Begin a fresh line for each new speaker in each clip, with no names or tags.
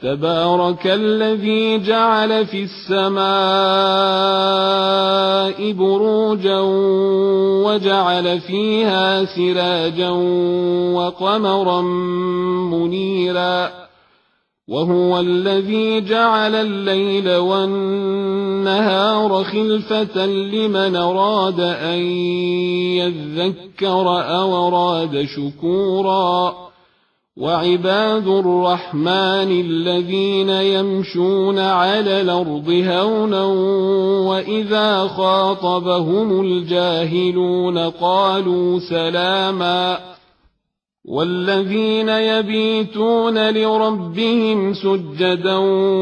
تبارك الذي جعل في السماء بروجا وجعل فيها سراجا وقمرا منيرا وهو الذي جعل الليل والنهار خلفة لمن أراد أن يذكر أو أراد شكورا وعباد الرحمن الذين يمشون على الأرض هونا وإذا خاطبهم الجاهلون قالوا سلاما والذين يبيتون لربهم سجدا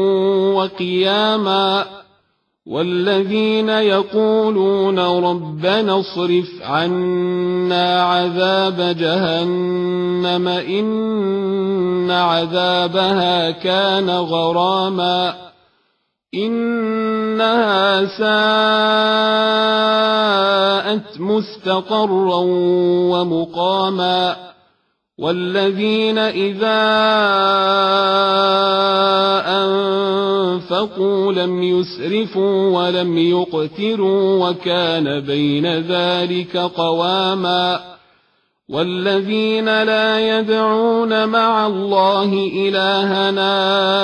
وقياما والذين يقولون ربنا اصرف عنا عذاب جهنم إن عذابها كان غراما إنها ساءت مستقرا ومقاما والذين إذا أنفقوا لم يسرفوا ولم يقتروا وكان بين ذلك قواما والذين لا يدعون مع الله إلهنا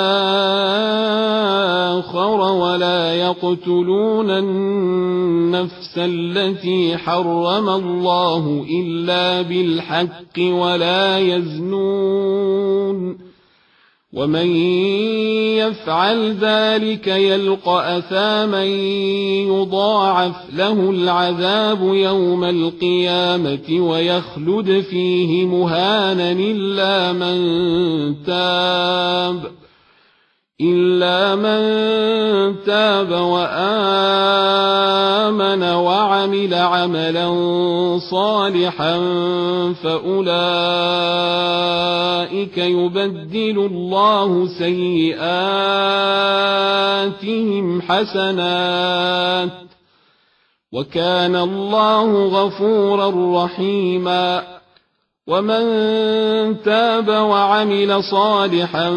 آخر ولا يقتلون النفس التي حرم الله إلا بالحق ولا يزنون ومن يفعل ذلك يلقى أثاما يضاعف له العذاب يوم القيامة ويخلد فيه مهانا إلا من تاب وآمن وعمل عملا صالحا فأولئك يبدل الله سيئاتهم حسنات وكان الله غفورا رحيما ومن تاب وعمل صالحا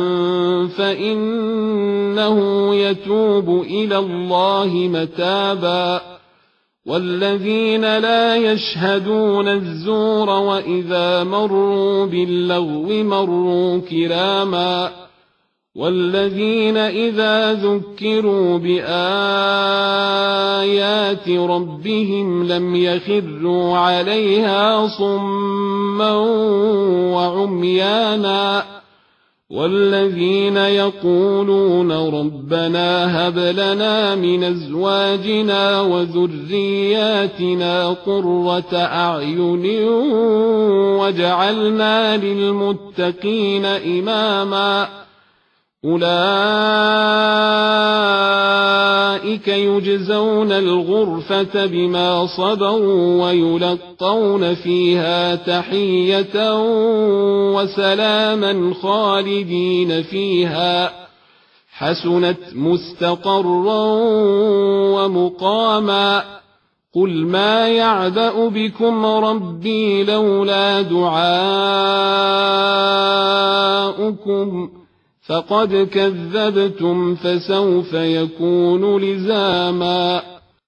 فإنه يتوب إلى الله متابا والذين لا يشهدون الزور وإذا مروا باللغو مروا كراما والذين إذا ذكروا بآيات ربهم لم يخروا عليها صما وعميانا والذين يقولون ربنا هب لنا من أزواجنا وذرياتنا قرة أعين واجعلنا للمتقين إماما أولئك يجزون الغرفة بما صبروا ويلقون فيها تحية وسلاما خالدين فيها حسنت مستقرا ومقاما قل ما يعبأ بكم ربي لولا دعاؤكم فقد كذبتم فسوف يكون لزاما